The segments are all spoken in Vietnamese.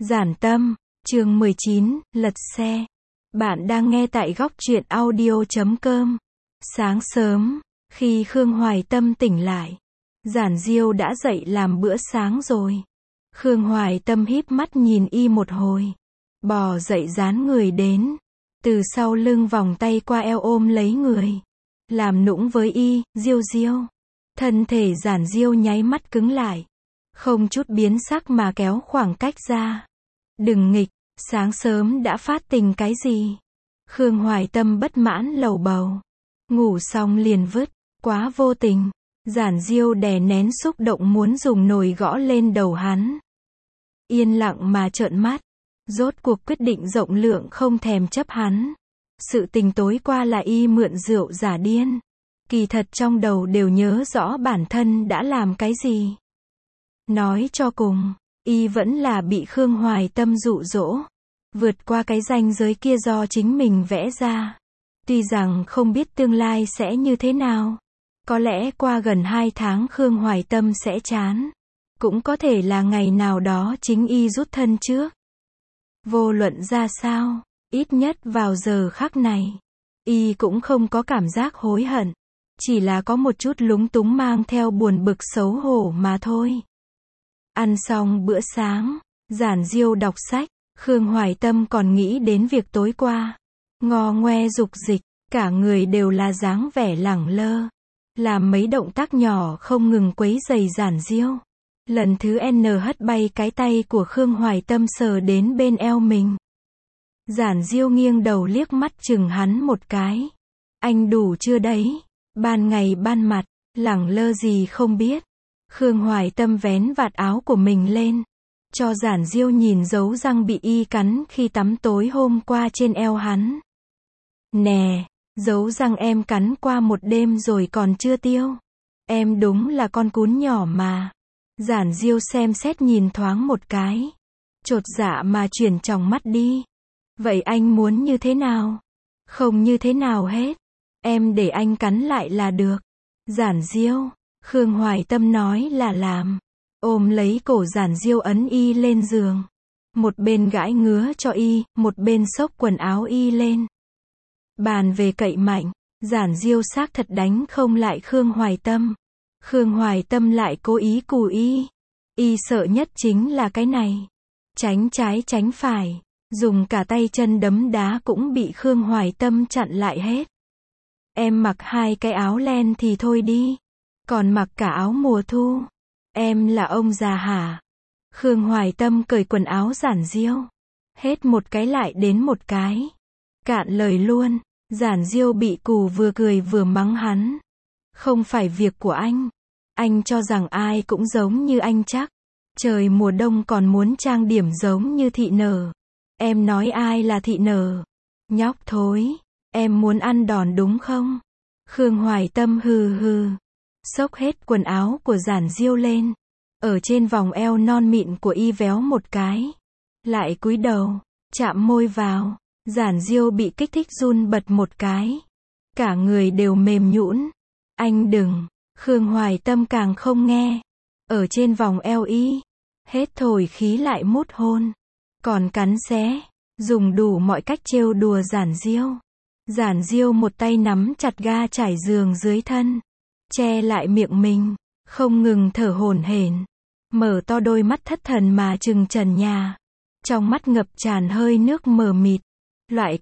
Giản tâm, chương 19, lật xe. Bạn đang nghe tại góc truyện audio.com. Sáng sớm, khi Khương Hoài Tâm tỉnh lại, Giản Diêu đã dậy làm bữa sáng rồi. Khương Hoài Tâm híp mắt nhìn y một hồi, bò dậy dán người đến, từ sau lưng vòng tay qua eo ôm lấy người, làm nũng với y, Diêu Diêu. Thân thể Giản Diêu nháy mắt cứng lại, không chút biến sắc mà kéo khoảng cách ra. Đừng nghịch, sáng sớm đã phát tình cái gì? Khương Hoài Tâm bất mãn lầu bầu. Ngủ xong liền vứt, quá vô tình. Giản Diêu đè nén xúc động muốn dùng nồi gõ lên đầu hắn. Yên lặng mà trợn mắt, rốt cuộc quyết định rộng lượng không thèm chấp hắn. Sự tình tối qua là y mượn rượu giả điên. Kỳ thật trong đầu đều nhớ rõ bản thân đã làm cái gì. Nói cho cùng, y vẫn là bị Khương Hoài Tâm dụ dỗ, vượt qua cái ranh giới kia do chính mình vẽ ra. Tuy rằng không biết tương lai sẽ như thế nào, có lẽ qua gần 2 tháng Khương Hoài Tâm sẽ chán, cũng có thể là ngày nào đó chính y rút thân trước. Vô luận ra sao, ít nhất vào giờ khắc này, y cũng không có cảm giác hối hận, chỉ là có một chút lúng túng mang theo buồn bực xấu hổ mà thôi. Ăn xong bữa sáng, Giản Diêu đọc sách, Khương Hoài Tâm còn nghĩ đến việc tối qua. Ngò ngoe dục dịch, cả người đều là dáng vẻ lẳng lơ. Làm mấy động tác nhỏ không ngừng quấy rầy Giản Diêu. Lần thứ N hất bay cái tay của Khương Hoài Tâm sờ đến bên eo mình. Giản Diêu nghiêng đầu liếc mắt chừng hắn một cái. Anh đủ chưa đấy? Ban ngày ban mặt, lẳng lơ gì không biết. Khương Hoài Tâm vén vạt áo của mình lên, cho Giản Diêu nhìn dấu răng bị y cắn khi tắm tối hôm qua trên eo hắn. Nè, dấu răng em cắn qua một đêm rồi còn chưa tiêu. Em đúng là con cún nhỏ mà. Giản Diêu xem xét nhìn thoáng một cái, chột dạ mà chuyển tròng mắt đi. Vậy anh muốn như thế nào? Không như thế nào hết. Em để anh cắn lại là được. Giản Diêu, Khương Hoài Tâm nói là làm. Ôm lấy cổ Giản Diêu ấn y lên giường. Một bên gãi ngứa cho y, một bên xốc quần áo y lên. Bàn về cậy mạnh, Giản Diêu xác thật đánh không lại Khương Hoài Tâm. Khương Hoài Tâm lại cố ý cù y. Y sợ nhất chính là cái này. Tránh trái tránh phải, dùng cả tay chân đấm đá cũng bị Khương Hoài Tâm chặn lại hết. Em mặc 2 cái áo len thì thôi đi. Còn mặc cả áo mùa thu. Em là ông già hả? Khương Hoài Tâm cởi quần áo Giản Diêu. Hết một cái lại đến một cái. Cạn lời luôn. Giản Diêu bị cù vừa cười vừa mắng hắn. Không phải việc của anh. Anh cho rằng ai cũng giống như anh chắc. Trời mùa đông còn muốn trang điểm giống như thị nở. Em nói ai là thị nở? Nhóc thối. Em muốn ăn đòn đúng không? Khương Hoài Tâm hừ hừ. Xốc hết quần áo của Giản Diêu lên. Ở trên vòng eo non mịn của y véo một cái. Lại cúi đầu, chạm môi vào. Giản Diêu bị kích thích run bật một cái. Cả người đều mềm nhũn. Anh đừng. Khương Hoài Tâm càng không nghe. Ở trên vòng eo y. Hết thổi khí lại mút hôn. Còn cắn xé. Dùng đủ mọi cách trêu đùa Giản Diêu. Giản Diêu một tay nắm chặt ga trải giường dưới thân. Che lại miệng mình. Không ngừng thở hổn hển. Mở to đôi mắt thất thần mà trừng trần nhà. Trong mắt ngập tràn hơi nước mờ mịt. Loại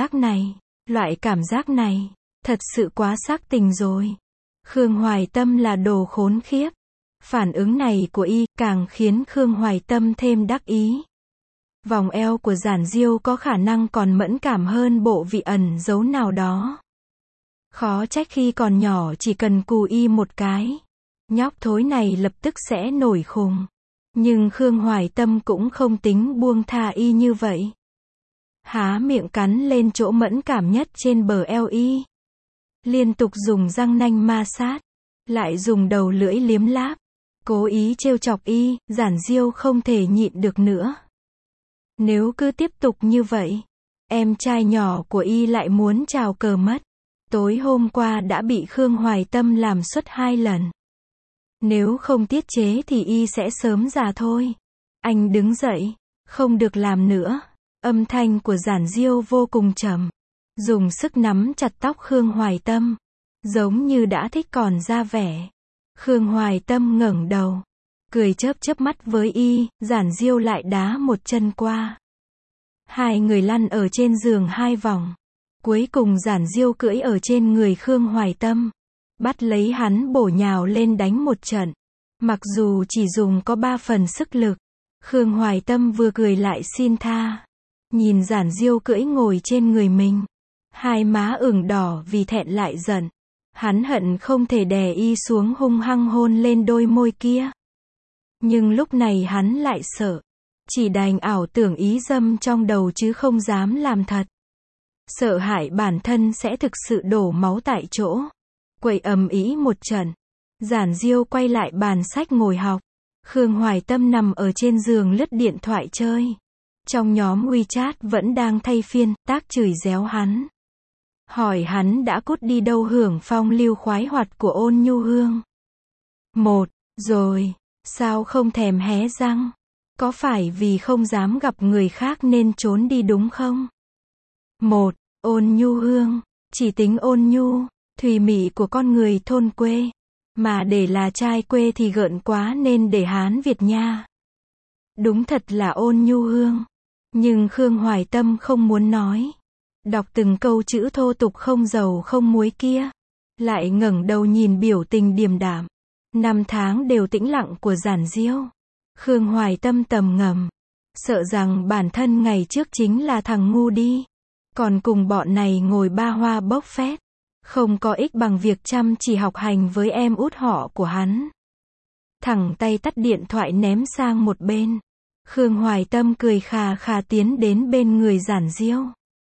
cảm giác này, thật sự quá xác tình rồi. Khương Hoài Tâm là đồ khốn khiếp. Phản ứng này của y càng khiến Khương Hoài Tâm thêm đắc ý. Vòng eo của Giản Diêu có khả năng còn mẫn cảm hơn bộ vị ẩn giấu nào đó. Khó trách khi còn nhỏ chỉ cần cù y một cái. Nhóc thối này lập tức sẽ nổi khùng. Nhưng Khương Hoài Tâm cũng không tính buông tha y như vậy. Há miệng cắn lên chỗ mẫn cảm nhất trên bờ eo y. Liên tục dùng răng nanh ma sát. Lại dùng đầu lưỡi liếm láp. Cố ý trêu chọc y, Giản Diêu không thể nhịn được nữa. Nếu cứ tiếp tục như vậy, em trai nhỏ của y lại muốn chào cờ mất. Tối hôm qua đã bị Khương Hoài Tâm làm suốt 2 lần. Nếu không tiết chế thì y sẽ sớm già thôi. Anh đứng dậy, Không được làm nữa. Âm thanh của Giản Diêu vô cùng trầm. Dùng sức nắm chặt tóc Khương Hoài Tâm. Giống như đã thích còn ra vẻ. Khương Hoài Tâm ngẩng đầu. Cười chớp chớp mắt với y, Giản Diêu lại đá một chân qua. Hai người lăn ở trên giường 2 vòng. Cuối cùng Giản Diêu cưỡi ở trên người Khương Hoài Tâm. Bắt lấy hắn bổ nhào lên đánh một trận. Mặc dù chỉ dùng có 3 phần sức lực. Khương Hoài Tâm vừa cười lại xin tha. Nhìn Giản Diêu cưỡi ngồi trên người mình. Hai má ửng đỏ vì thẹn lại giận. Hắn hận không thể đè y xuống hung hăng hôn lên đôi môi kia. Nhưng lúc này hắn lại sợ. Chỉ đành ảo tưởng ý dâm trong đầu chứ không dám làm thật. Sợ hãi bản thân sẽ thực sự đổ máu tại chỗ. Quậy ầm ĩ một trận. Giản Diêu quay lại bàn sách ngồi học. Khương Hoài Tâm nằm ở trên giường lướt điện thoại chơi. Trong nhóm WeChat vẫn đang thay phiên tác chửi réo hắn. Hỏi hắn đã cút đi đâu hưởng phong lưu khoái hoạt của Ôn Nhu Hương. Rồi, sao không thèm hé răng? Có phải vì không dám gặp người khác nên trốn đi đúng không? Ôn Nhu Hương, chỉ tính ôn nhu, thùy mị của con người thôn quê. Mà để là trai quê thì gợn quá nên để Hán Việt nha. Đúng thật là Ôn Nhu Hương. Nhưng Khương Hoài Tâm không muốn nói. Đọc từng câu chữ thô tục không dầu không muối kia. Lại ngẩng đầu nhìn biểu tình điềm đạm. 5 tháng đều tĩnh lặng của Giản Diêu. Khương Hoài Tâm tầm ngầm. Sợ rằng bản thân ngày trước chính là thằng ngu đi. Còn cùng bọn này ngồi ba hoa bốc phét. Không có ích bằng việc chăm chỉ học hành với em út họ của hắn. Thẳng tay tắt điện thoại ném sang một bên. Khương Hoài Tâm cười khà khà tiến đến bên người Giản Diêu.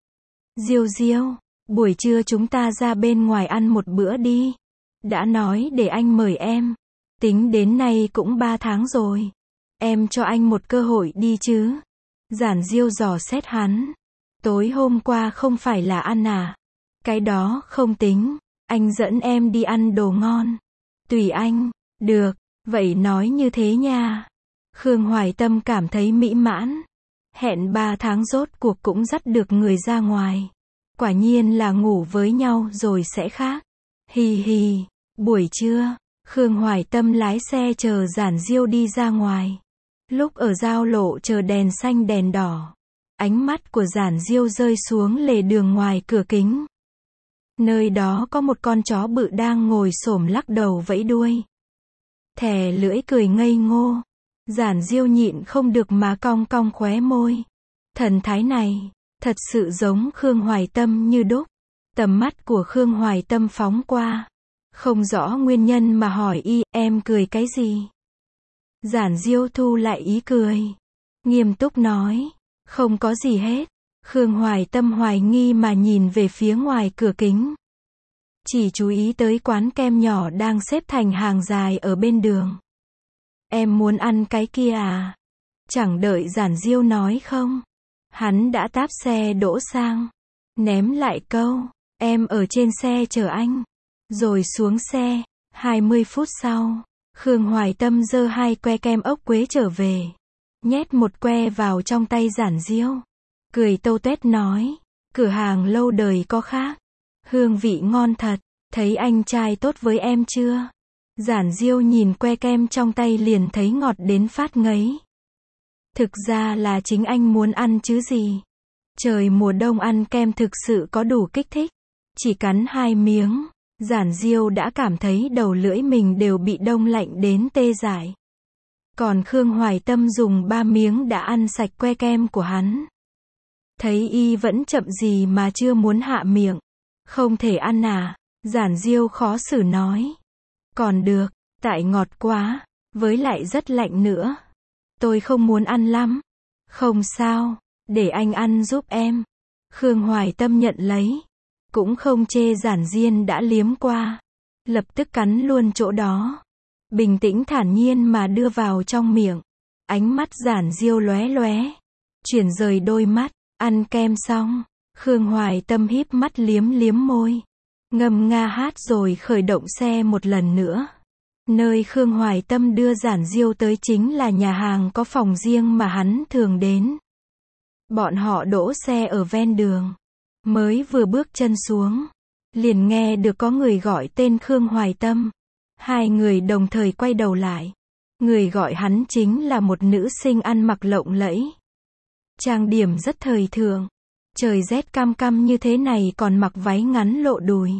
Diêu, buổi trưa chúng ta ra bên ngoài ăn một bữa đi. Đã nói để anh mời em. Tính đến nay cũng 3 tháng rồi. Em cho anh một cơ hội đi chứ. Giản Diêu dò xét hắn. Tối hôm qua không phải là ăn à? Cái đó không tính. Anh dẫn em đi ăn đồ ngon. Tùy anh. Được, vậy nói như thế nha. Khương Hoài Tâm cảm thấy mỹ mãn. Hẹn 3 tháng rốt cuộc cũng dắt được người ra ngoài. Quả nhiên là ngủ với nhau rồi sẽ khác. Hì hì. Buổi trưa, Khương Hoài Tâm lái xe chờ Giản Diêu đi ra ngoài. Lúc ở giao lộ chờ đèn xanh đèn đỏ. Ánh mắt của Giản Diêu rơi xuống lề đường ngoài cửa kính. Nơi đó có một con chó bự đang ngồi xổm lắc đầu vẫy đuôi. Thè lưỡi cười ngây ngô. Giản Diêu nhịn không được mà cong cong khóe môi. Thần thái này, thật sự giống Khương Hoài Tâm như đúc. Tầm mắt của Khương Hoài Tâm phóng qua. Không rõ nguyên nhân mà hỏi y, em cười cái gì? Giản Diêu thu lại ý cười. Nghiêm túc nói, không có gì hết. Khương Hoài Tâm hoài nghi mà nhìn về phía ngoài cửa kính. Chỉ chú ý tới quán kem nhỏ đang xếp thành hàng dài ở bên đường. Em muốn ăn cái kia à? Chẳng đợi Giản Diêu nói không. Hắn đã táp xe đỗ sang. Ném lại câu, em ở trên xe chờ anh. Rồi xuống xe. 20 phút sau, Khương Hoài Tâm giơ 2 que kem ốc quế trở về. Nhét một que vào trong tay Giản Diêu. Cười tâu tuét nói, cửa hàng lâu đời có khác. Hương vị ngon thật, thấy anh trai tốt với em chưa? Giản Diêu nhìn que kem trong tay liền thấy ngọt đến phát ngấy. Thực ra là chính anh muốn ăn chứ gì. Trời mùa đông ăn kem thực sự có đủ kích thích. Chỉ cắn 2 miếng, Giản Diêu đã cảm thấy đầu lưỡi mình đều bị đông lạnh đến tê dại. Còn Khương Hoài Tâm dùng 3 miếng đã ăn sạch que kem của hắn. Thấy y vẫn chậm gì mà chưa muốn hạ miệng. Không thể ăn à? Giản Diêu khó xử nói. Còn được, tại ngọt quá, với lại rất lạnh nữa. Tôi không muốn ăn lắm. Không sao, để anh ăn giúp em. Khương Hoài Tâm nhận lấy. Cũng không chê Giản Diên đã liếm qua. Lập tức cắn luôn chỗ đó. Bình tĩnh thản nhiên mà đưa vào trong miệng. Ánh mắt Giản Diêu lóe lóe. Chuyển rời đôi mắt. Ăn kem xong, Khương Hoài Tâm híp mắt liếm liếm môi. Ngâm nga hát rồi khởi động xe một lần nữa. Nơi Khương Hoài Tâm đưa Giản Diêu tới chính là nhà hàng có phòng riêng mà hắn thường đến. Bọn họ đỗ xe ở ven đường. Mới vừa bước chân xuống, liền nghe được có người gọi tên Khương Hoài Tâm. Hai người đồng thời quay đầu lại. Người gọi hắn chính là một nữ sinh ăn mặc lộng lẫy. Trang điểm rất thời thượng. Trời rét cam cam như thế này còn mặc váy ngắn lộ đùi.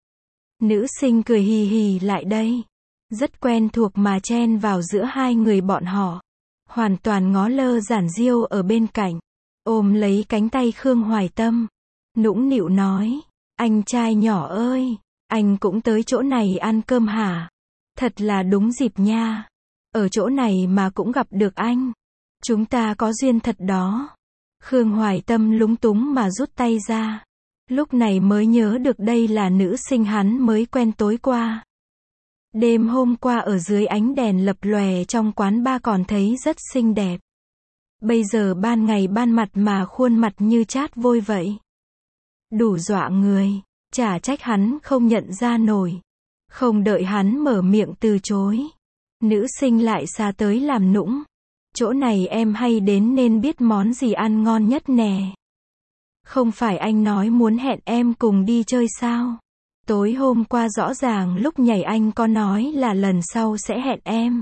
Nữ sinh cười hì hì lại đây. Rất quen thuộc mà chen vào giữa hai người bọn họ. Hoàn toàn ngó lơ Giản Diêu ở bên cạnh. Ôm lấy cánh tay Khương Hoài Tâm. Nũng nịu nói. Anh trai nhỏ ơi, anh cũng tới chỗ này ăn cơm hả? Thật là đúng dịp nha. Ở chỗ này mà cũng gặp được anh. Chúng ta có duyên thật đó. Khương Hoài Tâm lúng túng mà rút tay ra. Lúc này mới nhớ được đây là nữ sinh hắn mới quen tối qua. Đêm hôm qua ở dưới ánh đèn lập lòe trong quán bar còn thấy rất xinh đẹp. Bây giờ ban ngày ban mặt mà khuôn mặt như chát vôi vậy. Đủ dọa người, chả trách hắn không nhận ra nổi. Không đợi hắn mở miệng từ chối. Nữ sinh lại xa tới làm nũng. Chỗ này em hay đến nên biết món gì ăn ngon nhất nè. Không phải anh nói muốn hẹn em cùng đi chơi sao? Tối hôm qua rõ ràng lúc nhảy anh có nói là lần sau sẽ hẹn em.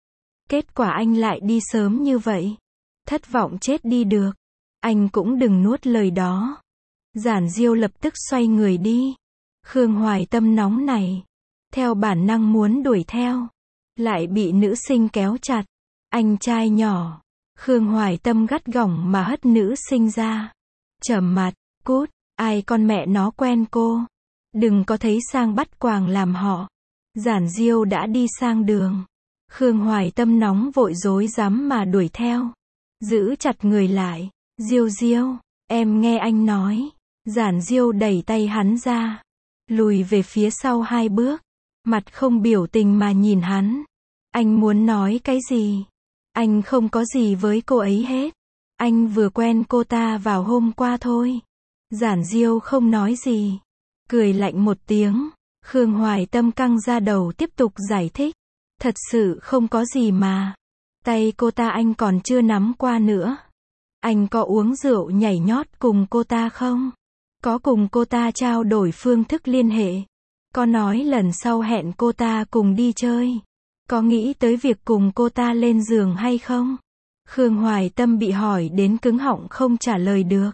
Kết quả anh lại đi sớm như vậy. Thất vọng chết đi được. Anh cũng đừng nuốt lời đó. Giản Diêu lập tức xoay người đi. Khương Hoài Tâm nóng này. Theo bản năng muốn đuổi theo. Lại bị nữ sinh kéo chặt. Anh trai nhỏ. Khương Hoài Tâm gắt gỏng mà hất nữ sinh ra. Trầm mặt, cút, ai con mẹ nó quen cô. Đừng có thấy sang bắt quàng làm họ. Giản Diêu đã đi sang đường. Khương Hoài Tâm nóng vội rối rắm mà đuổi theo. Giữ chặt người lại. Diêu Diêu, em nghe anh nói. Giản Diêu đẩy tay hắn ra. Lùi về phía sau 2 bước. Mặt không biểu tình mà nhìn hắn. Anh muốn nói cái gì? Anh không có gì với cô ấy hết. Anh vừa quen cô ta vào hôm qua thôi. Giản Diêu không nói gì. Cười lạnh một tiếng. Khương Hoài Tâm căng ra đầu tiếp tục giải thích. Thật sự không có gì mà. Tay cô ta anh còn chưa nắm qua nữa. Anh có uống rượu nhảy nhót cùng cô ta không? Có cùng cô ta trao đổi phương thức liên hệ? Có nói lần sau hẹn cô ta cùng đi chơi? Có nghĩ tới việc cùng cô ta lên giường hay không? Khương Hoài Tâm bị hỏi đến cứng họng không trả lời được.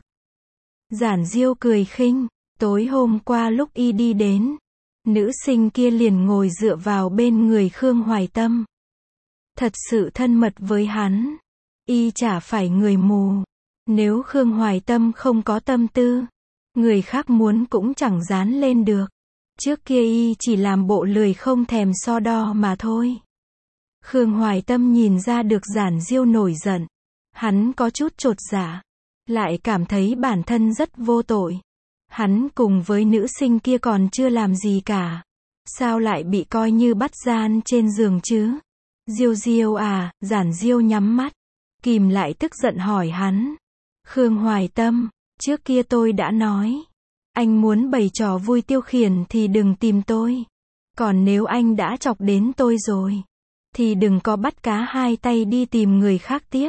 Giản Diêu cười khinh. Tối hôm qua lúc y đi đến, nữ sinh kia liền ngồi dựa vào bên người Khương Hoài Tâm. Thật sự thân mật với hắn. Y chả phải người mù. Nếu Khương Hoài Tâm không có tâm tư, người khác muốn cũng chẳng dán lên được. Trước kia y chỉ làm bộ lười không thèm so đo mà thôi. Khương Hoài Tâm nhìn ra được Giản Diêu nổi giận. Hắn có chút chột dạ. Lại cảm thấy bản thân rất vô tội. Hắn cùng với nữ sinh kia còn chưa làm gì cả. Sao lại bị coi như bắt gian trên giường chứ? Diêu Diêu à, Giản Diêu nhắm mắt. Kìm lại tức giận hỏi hắn. Khương Hoài Tâm, trước kia tôi đã nói. Anh muốn bày trò vui tiêu khiển thì đừng tìm tôi. Còn nếu anh đã chọc đến tôi rồi, thì đừng có bắt cá hai tay đi tìm người khác tiếp.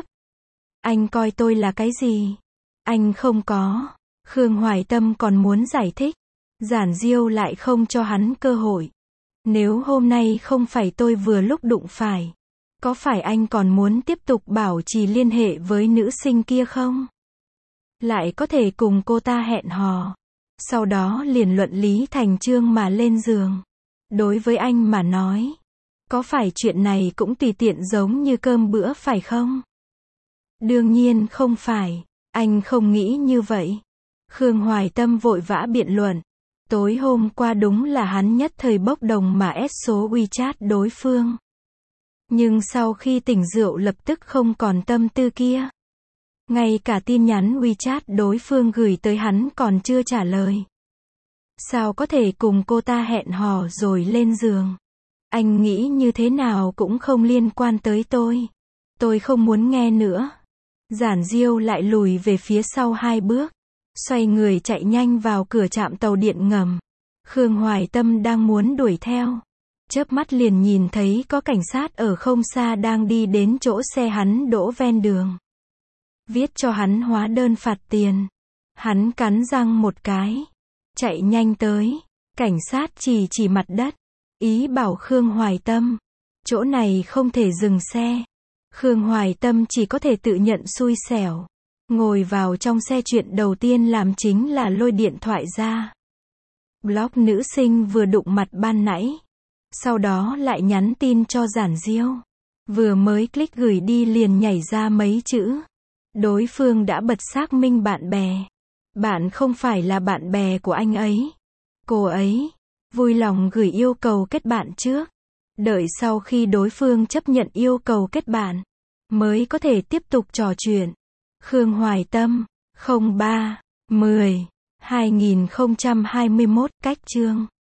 Anh coi tôi là cái gì? Anh không có. Khương Hoài Tâm còn muốn giải thích. Giản Diêu lại không cho hắn cơ hội. Nếu hôm nay không phải tôi vừa lúc đụng phải, có phải anh còn muốn tiếp tục bảo trì liên hệ với nữ sinh kia không? Lại có thể cùng cô ta hẹn hò. Sau đó liền luận lý thành chương mà lên giường. Đối với anh mà nói, có phải chuyện này cũng tùy tiện giống như cơm bữa phải không? Đương nhiên không phải. Anh không nghĩ như vậy. Khương Hoài Tâm vội vã biện luận. Tối hôm qua đúng là hắn nhất thời bốc đồng mà ép số WeChat đối phương. Nhưng sau khi tỉnh rượu lập tức không còn tâm tư kia. Ngay cả tin nhắn WeChat đối phương gửi tới hắn còn chưa trả lời. Sao có thể cùng cô ta hẹn hò rồi lên giường? Anh nghĩ như thế nào cũng không liên quan tới tôi. Tôi không muốn nghe nữa. Giản Diêu lại lùi về phía sau 2 bước. Xoay người chạy nhanh vào cửa trạm tàu điện ngầm. Khương Hoài Tâm đang muốn đuổi theo. Chớp mắt liền nhìn thấy có cảnh sát ở không xa đang đi đến chỗ xe hắn đỗ ven đường. Viết cho hắn hóa đơn phạt tiền. Hắn cắn răng một cái. Chạy nhanh tới. Cảnh sát chỉ mặt đất. Ý bảo Khương Hoài Tâm. Chỗ này không thể dừng xe. Khương Hoài Tâm chỉ có thể tự nhận xui xẻo. Ngồi vào trong xe, chuyện đầu tiên làm chính là lôi điện thoại ra. Blog nữ sinh vừa đụng mặt ban nãy. Sau đó lại nhắn tin cho Giản Diêu. Vừa mới click gửi đi liền nhảy ra mấy chữ. Đối phương đã bật xác minh bạn bè. Bạn không phải là bạn bè của anh ấy. Cô ấy vui lòng gửi yêu cầu kết bạn trước. Đợi sau khi đối phương chấp nhận yêu cầu kết bạn, mới có thể tiếp tục trò chuyện. Khương Hoài Tâm, 03/10/2021, cách chương